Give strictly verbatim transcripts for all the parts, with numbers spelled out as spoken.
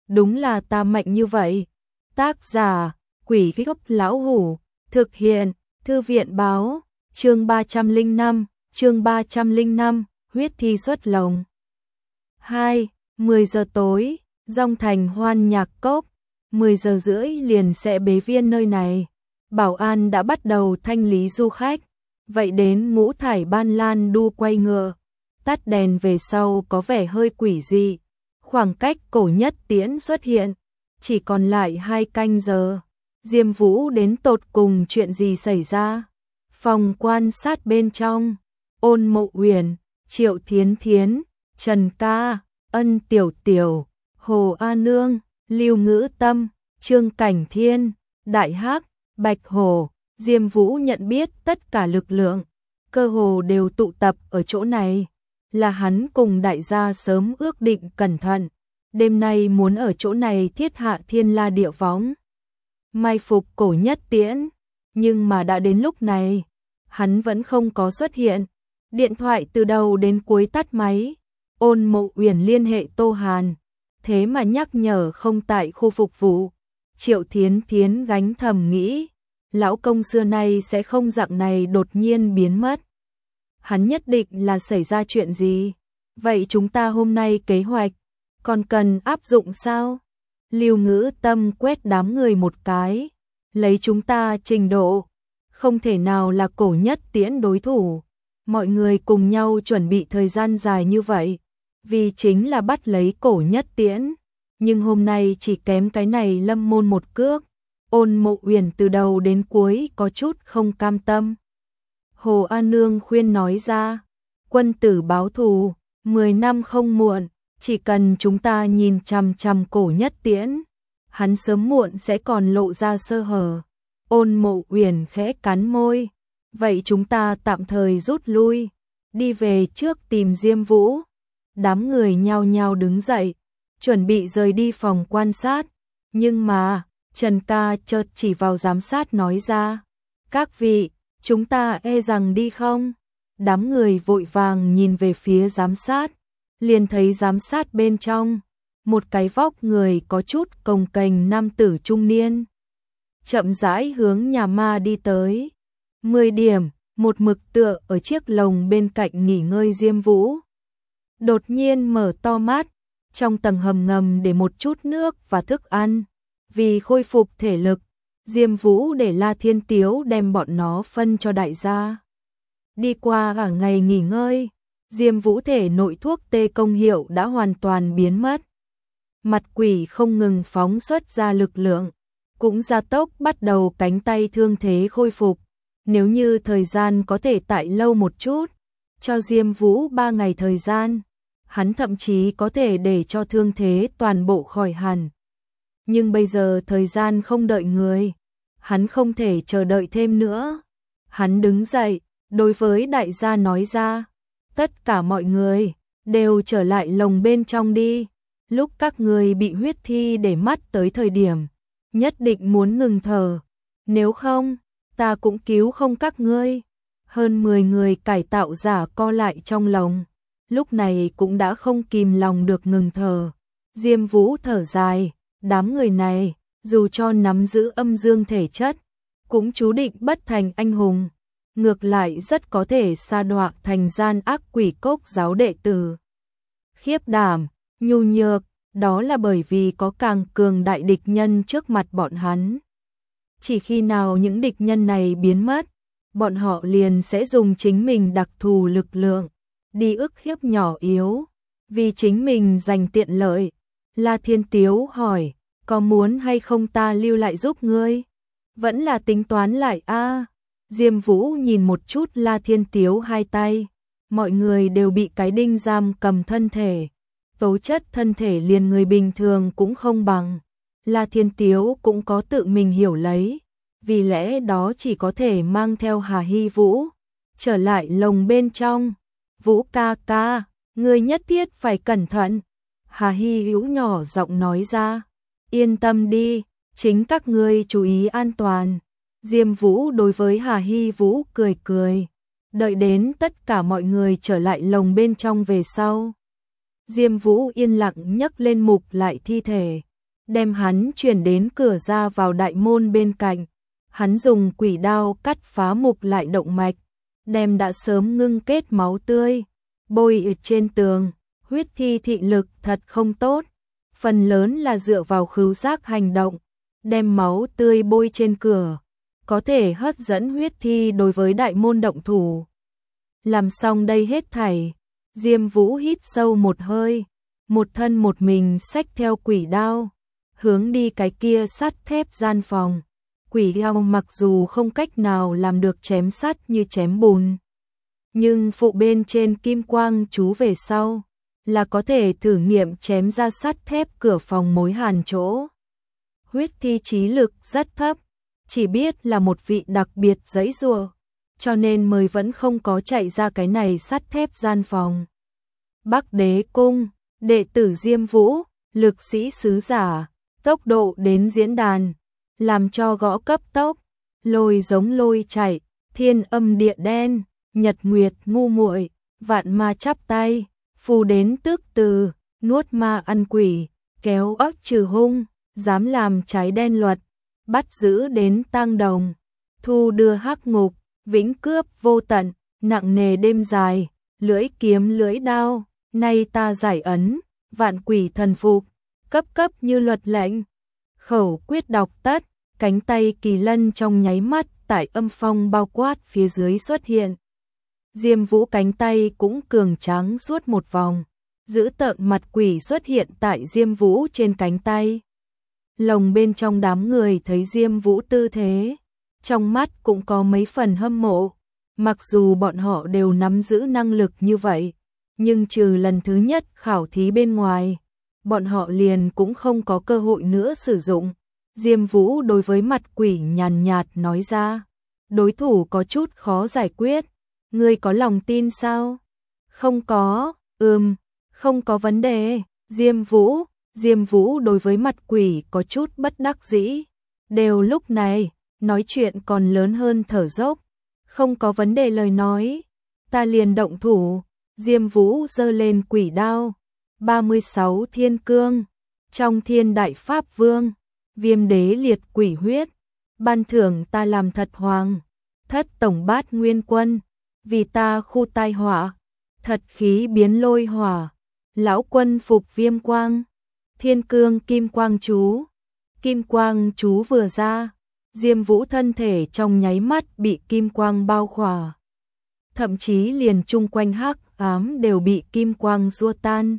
đúng là ta mạnh như vậy. Tác giả, Quỷ Gốc Lão Hủ, thực hiện, Thư viện báo, chương ba trăm lẻ năm, chương ba trăm lẻ năm, huyết thi xuất lồng. hai. mười giờ tối, Dòng Thành Hoan Nhạc Cốc, mười giờ rưỡi liền sẽ bế viên nơi này. Bảo an đã bắt đầu thanh lý du khách, vậy đến Ngũ Thải Ban Lan đu quay ngựa, tắt đèn về sau có vẻ hơi quỷ dị. Khoảng cách Cổ Nhất Tiễn xuất hiện, chỉ còn lại hai canh giờ. Diêm Vũ đến tột cùng chuyện gì xảy ra? Phòng quan sát bên trong, Ôn Mộ Uyển, Triệu Thiến Thiến, Trần Ca, Ân Tiểu Tiểu, Hồ A Nương, Lưu Ngữ Tâm, Trương Cảnh Thiên, Đại Hắc, Bạch Hổ. Diêm Vũ nhận biết tất cả lực lượng, cơ hồ đều tụ tập ở chỗ này. Là hắn cùng đại gia sớm ước định cẩn thận, đêm nay muốn ở chỗ này thiết hạ thiên la địa võng, mai phục Cổ Nhất Tiễn. Nhưng mà đã đến lúc này, hắn vẫn không có xuất hiện. Điện thoại từ đầu đến cuối tắt máy. Ôn Mộ Uyển liên hệ Tô Hàn, thế mà nhắc nhở không tại khu phục vụ. Triệu Thiến Thiến gánh thầm nghĩ, lão công xưa nay sẽ không dạng này đột nhiên biến mất. Hắn nhất định là xảy ra chuyện gì. Vậy chúng ta hôm nay kế hoạch còn cần áp dụng sao? Lưu Ngữ Tâm quét đám người một cái, lấy chúng ta trình độ, không thể nào là Cổ Nhất Tiễn đối thủ. Mọi người cùng nhau chuẩn bị thời gian dài như vậy, vì chính là bắt lấy Cổ Nhất Tiễn. Nhưng hôm nay chỉ kém cái này lâm môn một cước. Ôn Mộ Uyển từ đầu đến cuối có chút không cam tâm. Hồ A Nương khuyên nói ra, quân tử báo thù, mười năm không muộn, chỉ cần chúng ta nhìn chằm chằm Cổ Nhất Tiễn, hắn sớm muộn sẽ còn lộ ra sơ hở. Ôn Mộ Uyển khẽ cắn môi, vậy chúng ta tạm thời rút lui, đi về trước tìm Diêm Vũ. Đám người nhao nhao đứng dậy, chuẩn bị rời đi phòng quan sát, nhưng mà Trần Ca chợt chỉ vào giám sát nói ra, các vị, chúng ta e rằng đi không? Đám người vội vàng nhìn về phía giám sát, liền thấy giám sát bên trong, một cái vóc người có chút cồng kềnh nam tử trung niên, chậm rãi hướng nhà ma đi tới. Mười điểm, một mực tựa ở chiếc lồng bên cạnh nghỉ ngơi Diêm Vũ. Đột nhiên mở to mắt, trong tầng hầm ngầm để một chút nước và thức ăn. Vì khôi phục thể lực, Diêm Vũ để La Thiên Tiếu đem bọn nó phân cho đại gia. Đi qua cả ngày nghỉ ngơi, Diêm Vũ thể nội thuốc tê công hiệu đã hoàn toàn biến mất. Mặt quỷ không ngừng phóng xuất ra lực lượng, cũng gia tốc bắt đầu cánh tay thương thế khôi phục. Nếu như thời gian có thể tại lâu một chút, cho Diêm Vũ ba ngày thời gian, hắn thậm chí có thể để cho thương thế toàn bộ khỏi hẳn. Nhưng bây giờ thời gian không đợi người, hắn không thể chờ đợi thêm nữa. Hắn đứng dậy, đối với đại gia nói ra, tất cả mọi người đều trở lại lồng bên trong đi. Lúc các người bị huyết thi để mắt tới thời điểm, nhất định muốn ngừng thở, nếu không, ta cũng cứu không các ngươi. Hơn mười người cải tạo giả co lại trong lồng, lúc này cũng đã không kìm lòng được ngừng thở. Diêm Vũ thở dài, đám người này, dù cho nắm giữ âm dương thể chất, cũng chú định bất thành anh hùng, ngược lại rất có thể sa đọa thành gian ác quỷ cốc giáo đệ tử. Khiếp đảm, nhu nhược, đó là bởi vì có càng cường đại địch nhân trước mặt bọn hắn. Chỉ khi nào những địch nhân này biến mất, bọn họ liền sẽ dùng chính mình đặc thù lực lượng, đi ức hiếp nhỏ yếu, vì chính mình giành tiện lợi. La Thiên Tiếu hỏi, có muốn hay không ta lưu lại giúp ngươi? Vẫn là tính toán lại a. À? Diêm Vũ nhìn một chút La Thiên Tiếu hai tay, mọi người đều bị cái đinh giam cầm thân thể, tố chất thân thể liền người bình thường cũng không bằng. La Thiên Tiếu cũng có tự mình hiểu lấy, vì lẽ đó chỉ có thể mang theo Hà Hy Vũ trở lại lồng bên trong. Vũ ca ca, ngươi nhất thiết phải cẩn thận. Hà Hy Vũ nhỏ giọng nói ra, yên tâm đi, chính các ngươi chú ý an toàn. Diêm Vũ đối với Hà Hy Vũ cười cười, đợi đến tất cả mọi người trở lại lồng bên trong về sau. Diêm Vũ yên lặng nhấc lên mục lại thi thể, đem hắn chuyển đến cửa ra vào đại môn bên cạnh. Hắn dùng quỷ đao cắt phá mục lại động mạch, đem đã sớm ngưng kết máu tươi bôi ở trên tường. Huyết thi thị lực thật không tốt, phần lớn là dựa vào khứu giác hành động, đem máu tươi bôi trên cửa, có thể hấp dẫn huyết thi đối với đại môn động thủ. Làm xong đây hết thảy, Diêm Vũ hít sâu một hơi, một thân một mình xách theo quỷ đao, hướng đi cái kia sắt thép gian phòng. Quỷ đao mặc dù không cách nào làm được chém sắt như chém bùn, nhưng phụ bên trên kim quang chú về sau, là có thể thử nghiệm chém ra sắt thép cửa phòng mối hàn chỗ. Huyết thi trí lực rất thấp, chỉ biết là một vị đặc biệt giãy giụa, cho nên mới vẫn không có chạy ra cái này sắt thép gian phòng. Bắc Đế Cung, đệ tử Diêm Vũ, lực sĩ sứ giả, tốc độ đến diễn đàn, làm cho gõ cấp tốc, lôi giống lôi chạy, thiên âm địa đen, nhật nguyệt ngu muội, vạn ma chắp tay, phù đến tước từ, nuốt ma ăn quỷ, kéo óc trừ hung, dám làm trái đen luật, bắt giữ đến tang đồng, thu đưa hắc ngục, vĩnh cướp vô tận, nặng nề đêm dài, lưỡi kiếm lưỡi đao, nay ta giải ấn, vạn quỷ thần phục, cấp cấp như luật lệnh. Khẩu quyết đọc tất, cánh tay kỳ lân trong nháy mắt tại âm phong bao quát phía dưới xuất hiện. Diêm Vũ cánh tay cũng cường tráng suốt một vòng, giữ tợn mặt quỷ xuất hiện tại Diêm Vũ trên cánh tay. Lồng bên trong đám người thấy Diêm Vũ tư thế, trong mắt cũng có mấy phần hâm mộ, mặc dù bọn họ đều nắm giữ năng lực như vậy, nhưng trừ lần thứ nhất khảo thí bên ngoài, bọn họ liền cũng không có cơ hội nữa sử dụng. Diêm Vũ đối với mặt quỷ nhàn nhạt nói ra, đối thủ có chút khó giải quyết, ngươi có lòng tin sao? Không có, ừm, không có vấn đề. Diêm Vũ, Diêm Vũ đối với mặt quỷ có chút bất đắc dĩ, đều lúc này, nói chuyện còn lớn hơn thở dốc, không có vấn đề lời nói, ta liền động thủ. Diêm Vũ giơ lên quỷ đao, ba mươi sáu thiên cương, trong thiên đại pháp vương, viêm đế liệt quỷ huyết, ban thưởng ta làm thật hoàng, thất tổng bát nguyên quân, vì ta khu tai họa, thật khí biến lôi hỏa, lão quân phục viêm quang, thiên cương kim quang chú, kim quang chú vừa ra, Diêm Vũ thân thể trong nháy mắt bị kim quang bao khỏa, thậm chí liền chung quanh hắc ám đều bị kim quang xua tan.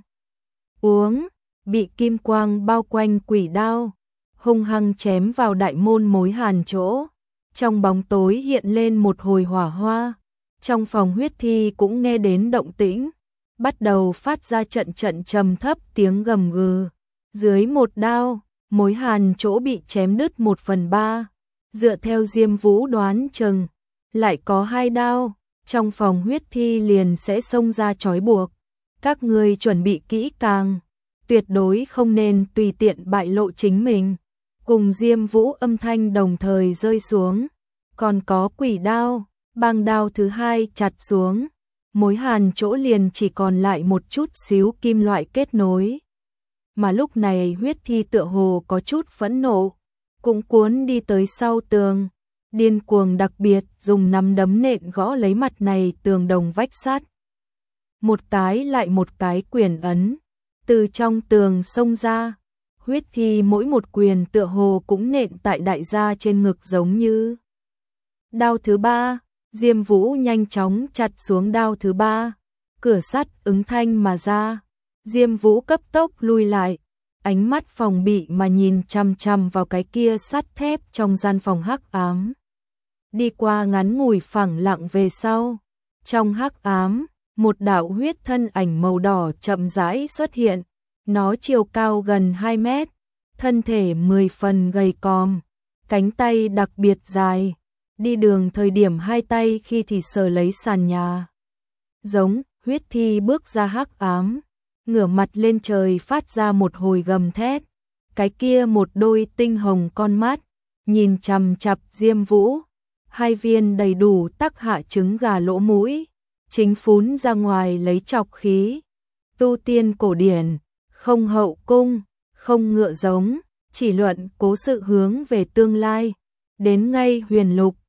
Uống, bị kim quang bao quanh quỷ đao, hung hăng chém vào đại môn mối hàn chỗ. Trong bóng tối hiện lên một hồi hỏa hoa, trong phòng huyết thi cũng nghe đến động tĩnh, bắt đầu phát ra trận trận trầm thấp tiếng gầm gừ. Dưới một đao, mối hàn chỗ bị chém đứt một phần ba, dựa theo Diêm Vũ đoán chừng, lại có hai đao, trong phòng huyết thi liền sẽ xông ra trói buộc. Các người chuẩn bị kỹ càng, tuyệt đối không nên tùy tiện bại lộ chính mình. Cùng Diêm Vũ âm thanh đồng thời rơi xuống, còn có quỷ đao, băng đao thứ hai chặt xuống, mối hàn chỗ liền chỉ còn lại một chút xíu kim loại kết nối. Mà lúc này huyết thi tựa hồ có chút phẫn nộ, cũng cuốn đi tới sau tường, điên cuồng đặc biệt dùng nắm đấm nện gõ lấy mặt này tường đồng vách sắt. Một cái lại một cái quyền ấn, từ trong tường xông ra, huyết thi mỗi một quyền tựa hồ cũng nện tại đại gia trên ngực giống như. Đao thứ ba, Diêm Vũ nhanh chóng chặt xuống đao thứ ba, cửa sắt ứng thanh mà ra, Diêm Vũ cấp tốc lui lại, ánh mắt phòng bị mà nhìn chằm chằm vào cái kia sắt thép trong gian phòng hắc ám. Đi qua ngắn ngủi phẳng lặng về sau, trong hắc ám, một đạo huyết thân ảnh màu đỏ chậm rãi xuất hiện, nó chiều cao gần hai mét, thân thể mười phần gầy còm, cánh tay đặc biệt dài, đi đường thời điểm hai tay khi thì sờ lấy sàn nhà. Giống, huyết thi bước ra hắc ám, ngửa mặt lên trời phát ra một hồi gầm thét, cái kia một đôi tinh hồng con mắt, nhìn chằm chằm Diêm Vũ, hai viên đầy đủ tắc hạ trứng gà lỗ mũi, chính phún ra ngoài lấy chọc khí. Tu tiên cổ điển, không hậu cung, không ngựa giống, chỉ luận cố sự hướng về tương lai. Đến ngay huyền lục,